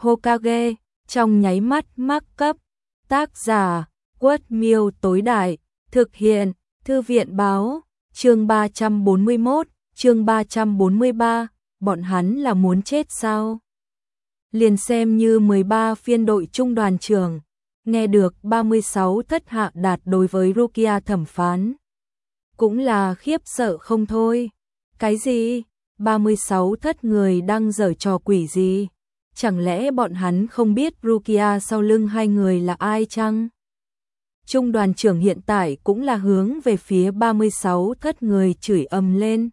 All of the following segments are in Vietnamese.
Hokage, trong nháy mắt mắc cấp. Tác giả, Quất Miêu tối đại, thực hiện, Thư viện báo, chương 341, chương 343, bọn hắn là muốn chết sao? Liền xem như 13 phiên đội trung đoàn trưởng, nghe được 36 thất hạ đạt đối với Rukia thẩm phán. Cũng là khiếp sợ không thôi. Cái gì? 36 thất người đang giở trò quỷ gì? Chẳng lẽ bọn hắn không biết Rukia sau lưng hai người là ai chăng? Trung đoàn trưởng hiện tại cũng là hướng về phía 36 thất người chửi ầm lên.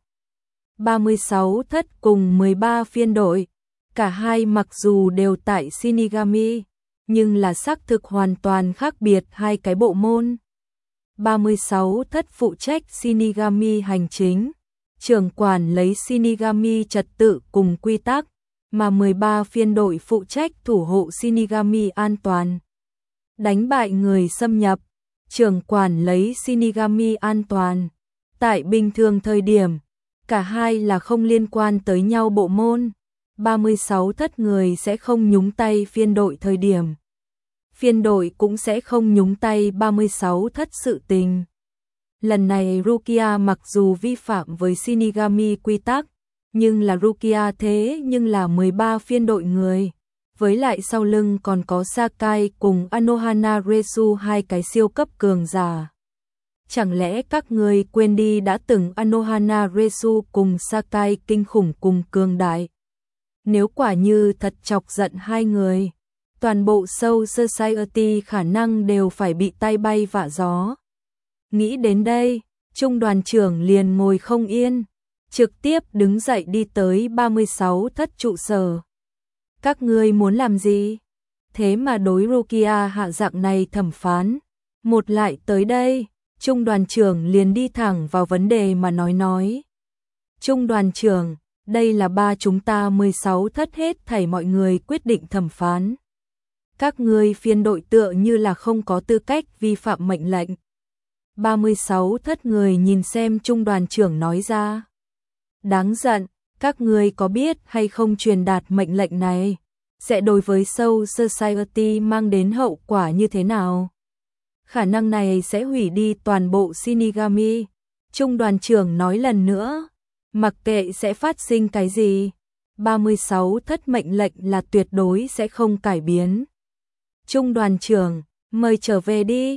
36 thất cùng 13 phiên đội, cả hai mặc dù đều tại Shinigami, nhưng là xác thực hoàn toàn khác biệt hai cái bộ môn. 36 thất phụ trách Shinigami hành chính, trưởng quản lấy Shinigami trật tự cùng quy tắc, mà 13 phiên đội phụ trách thủ hộ Shinigami an toàn. Đánh bại người xâm nhập, trưởng quản lấy Shinigami an toàn. Tại bình thường thời điểm, cả hai là không liên quan tới nhau bộ môn. 36 thất người sẽ không nhúng tay phiên đội thời điểm. Phiên đội cũng sẽ không nhúng tay 36 thất sự tình. Lần này Rukia mặc dù vi phạm với Shinigami quy tắc, nhưng là Rukia thế nhưng là 13 phiên đội người. Với lại sau lưng còn có Sakai cùng Anohana Resu hai cái siêu cấp cường giả. Chẳng lẽ các người quên đi đã từng Anohana Resu cùng Sakai kinh khủng cùng cường đại? Nếu quả như thật chọc giận hai người, toàn bộ Soul Society khả năng đều phải bị tay bay vạ gió. Nghĩ đến đây, trung đoàn trưởng liền ngồi không yên, trực tiếp đứng dậy đi tới 36 thất trụ sở. Các ngươi muốn làm gì? Thế mà đối Rukia hạ dạng này thẩm phán. Một lại tới đây, trung đoàn trưởng liền đi thẳng vào vấn đề mà nói. Trung đoàn trưởng, đây là ba chúng ta 16 thất hết thảy mọi người quyết định thẩm phán. Các ngươi phiên đội tựa như là không có tư cách vi phạm mệnh lệnh. 36 thất người nhìn xem trung đoàn trưởng nói ra. Đáng giận, các ngươi có biết hay không truyền đạt mệnh lệnh này sẽ đối với Soul Society mang đến hậu quả như thế nào? Khả năng này sẽ hủy đi toàn bộ Shinigami. Trung đoàn trưởng nói lần nữa, mặc kệ sẽ phát sinh cái gì, 36 thất mệnh lệnh là tuyệt đối sẽ không cải biến. Trung đoàn trưởng, mời trở về đi.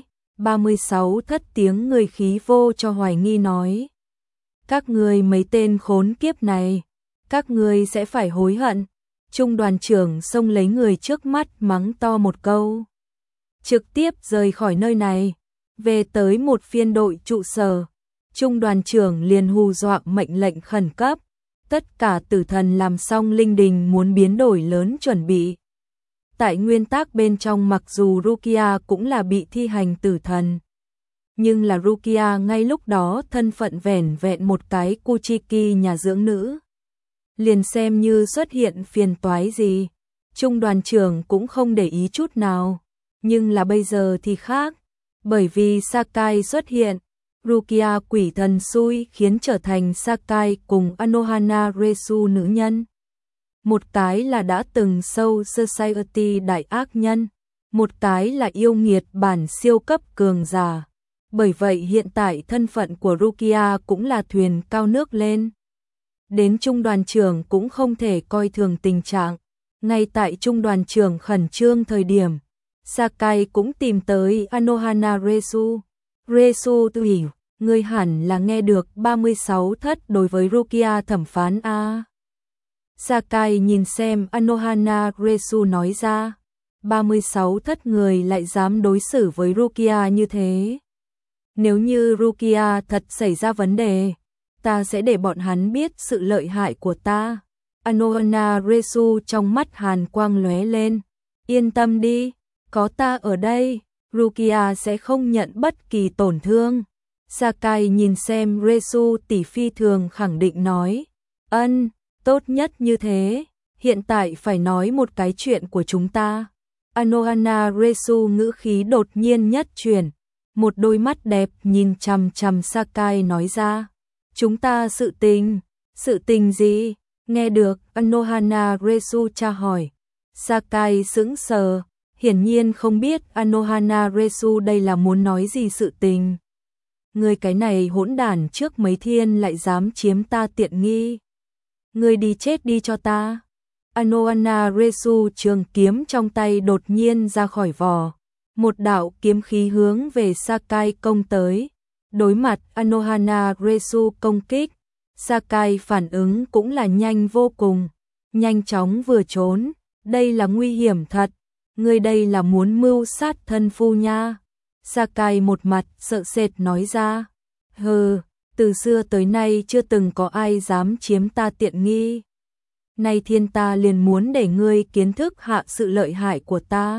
36 thất tiếng người khí vô cho hoài nghi nói. Các ngươi mấy tên khốn kiếp này, các ngươi sẽ phải hối hận. Trung đoàn trưởng xông lấy người trước mắt mắng to một câu. Trực tiếp rời khỏi nơi này, về tới một phiên đội trụ sở. Trung đoàn trưởng liền hù dọa mệnh lệnh khẩn cấp. Tất cả tử thần làm xong linh đình muốn biến đổi lớn chuẩn bị. Tại nguyên tắc bên trong mặc dù Rukia cũng là bị thi hành tử thần, nhưng là Rukia ngay lúc đó thân phận vẻn vẹn một cái Kuchiki nhà dưỡng nữ. Liền xem như xuất hiện phiền toái gì, trung đoàn trưởng cũng không để ý chút nào. Nhưng là bây giờ thì khác, bởi vì Sakai xuất hiện, Rukia quỷ thần xui khiến trở thành Sakai cùng Anohana Resu nữ nhân. Một cái là đã từng Soul Society đại ác nhân, một cái là yêu nghiệt bản siêu cấp cường giả. Bởi vậy hiện tại thân phận của Rukia cũng là thuyền cao nước lên. Đến trung đoàn trưởng cũng không thể coi thường tình trạng. Ngay tại trung đoàn trưởng khẩn trương thời điểm, Sakai cũng tìm tới Anohana Resu. Resu tự hiểu, ngươi hẳn là nghe được 36 thất đối với Rukia thẩm phán a. Sakai nhìn xem Anohana Resu nói ra. 36 thất người lại dám đối xử với Rukia như thế. Nếu như Rukia thật xảy ra vấn đề, ta sẽ để bọn hắn biết sự lợi hại của ta. Anohana Resu trong mắt hàn quang lóe lên. Yên tâm đi, có ta ở đây, Rukia sẽ không nhận bất kỳ tổn thương. Sakai nhìn xem Resu tỷ phi thường khẳng định nói. Tốt nhất như thế, hiện tại phải nói một cái chuyện của chúng ta. Anohana Resu ngữ khí đột nhiên nhất chuyển, một đôi mắt đẹp nhìn chằm chằm Sakai nói ra. Chúng ta sự tình gì? Nghe được Anohana Resu tra hỏi. Sakai sững sờ, hiển nhiên không biết Anohana Resu đây là muốn nói gì sự tình. Ngươi cái này hỗn đản, trước mấy thiên lại dám chiếm ta tiện nghi. Ngươi đi chết đi cho ta. Anohana Resu trường kiếm trong tay đột nhiên ra khỏi vỏ. Một đạo kiếm khí hướng về Sakai công tới. Đối mặt Anohana Resu công kích, Sakai phản ứng cũng là nhanh vô cùng. Nhanh chóng vừa trốn. Đây là nguy hiểm thật. Ngươi đây là muốn mưu sát thân phu nha. Sakai một mặt sợ sệt nói ra. Hừ, từ xưa tới nay chưa từng có ai dám chiếm ta tiện nghi. Nay thiên ta liền muốn để ngươi kiến thức hạ sự lợi hại của ta.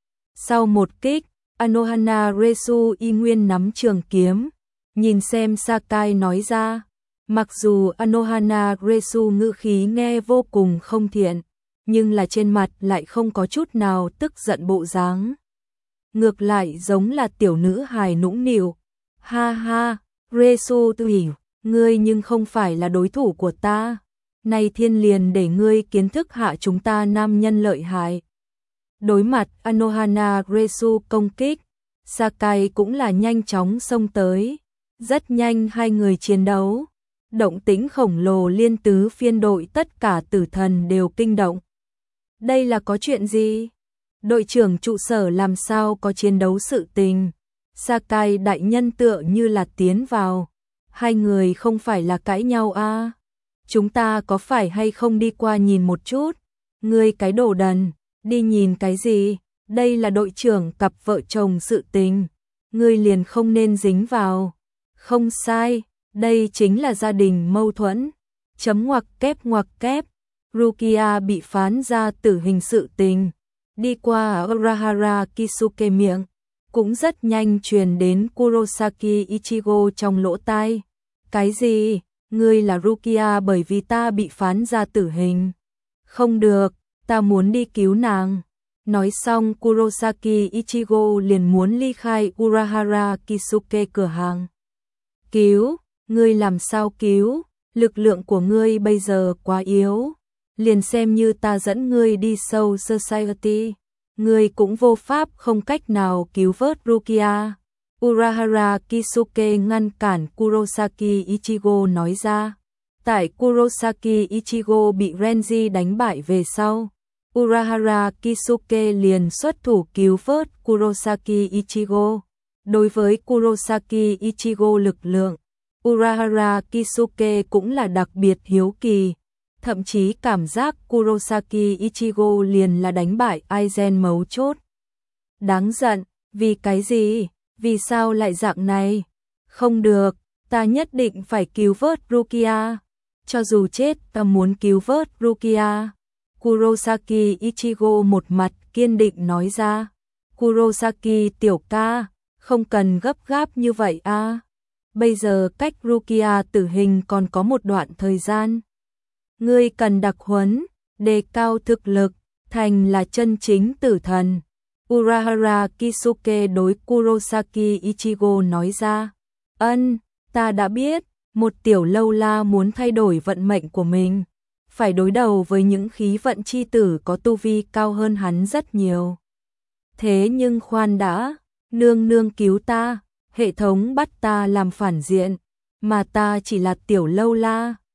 Sau một kích, Anohana Resu y nguyên nắm trường kiếm, nhìn xem Sakai nói ra. Mặc dù Anohana Resu ngữ khí nghe vô cùng không thiện, nhưng là trên mặt lại không có chút nào tức giận bộ dáng. Ngược lại giống là tiểu nữ hài nũng nịu. Ha ha, Resu tự hiểu, ngươi nhưng không phải là đối thủ của ta. Nay thiên liền để ngươi kiến thức hạ chúng ta nam nhân lợi hại. Đối mặt Anohana Resu công kích, Sakai cũng là nhanh chóng xông tới. Rất nhanh hai người chiến đấu. Động tĩnh khổng lồ liên tứ phiên đội, tất cả tử thần đều kinh động. Đây là có chuyện gì? Đội trưởng trụ sở làm sao có chiến đấu sự tình? Sakai đại nhân tựa như là tiến vào. Hai người không phải là cãi nhau à? Chúng ta có phải hay không đi qua nhìn một chút? Ngươi cái đồ đần, đi nhìn cái gì? Đây là đội trưởng cặp vợ chồng sự tình. Ngươi liền không nên dính vào. Không sai, đây chính là gia đình mâu thuẫn. Chấm ngoặc kép. Rukia bị phán ra tử hình sự tình. Đi qua Urahara Kisuke miệng, cũng rất nhanh truyền đến Kurosaki Ichigo trong lỗ tai. Cái gì? Ngươi là Rukia bởi vì ta bị phán ra tử hình. Không được, ta muốn đi cứu nàng. Nói xong Kurosaki Ichigo liền muốn ly khai Urahara Kisuke cửa hàng. Cứu? Ngươi làm sao cứu? Lực lượng của ngươi bây giờ quá yếu. Liền xem như ta dẫn ngươi đi Soul Society, ngươi cũng vô pháp không cách nào cứu vớt Rukia. Urahara Kisuke ngăn cản Kurosaki Ichigo nói ra. Tại Kurosaki Ichigo bị Renji đánh bại về sau, Urahara Kisuke liền xuất thủ cứu vớt Kurosaki Ichigo. Đối với Kurosaki Ichigo lực lượng, Urahara Kisuke cũng là đặc biệt hiếu kỳ. Thậm chí cảm giác Kurosaki Ichigo liền là đánh bại Aizen mấu chốt. Đáng giận, vì cái gì? Vì sao lại dạng này? Không được, ta nhất định phải cứu vớt Rukia. Cho dù chết ta muốn cứu vớt Rukia. Kurosaki Ichigo một mặt kiên định nói ra. Kurosaki tiểu ca, không cần gấp gáp như vậy a. Bây giờ cách Rukia tử hình còn có một đoạn thời gian. Ngươi cần đặc huấn, đề cao thực lực, thành là chân chính tử thần. Urahara Kisuke đối Kurosaki Ichigo nói ra. Ân, ta đã biết, một tiểu lâu la muốn thay đổi vận mệnh của mình. Phải đối đầu với những khí vận chi tử có tu vi cao hơn hắn rất nhiều. Thế nhưng khoan đã, nương nương cứu ta, hệ thống bắt ta làm phản diện, mà ta chỉ là tiểu lâu la.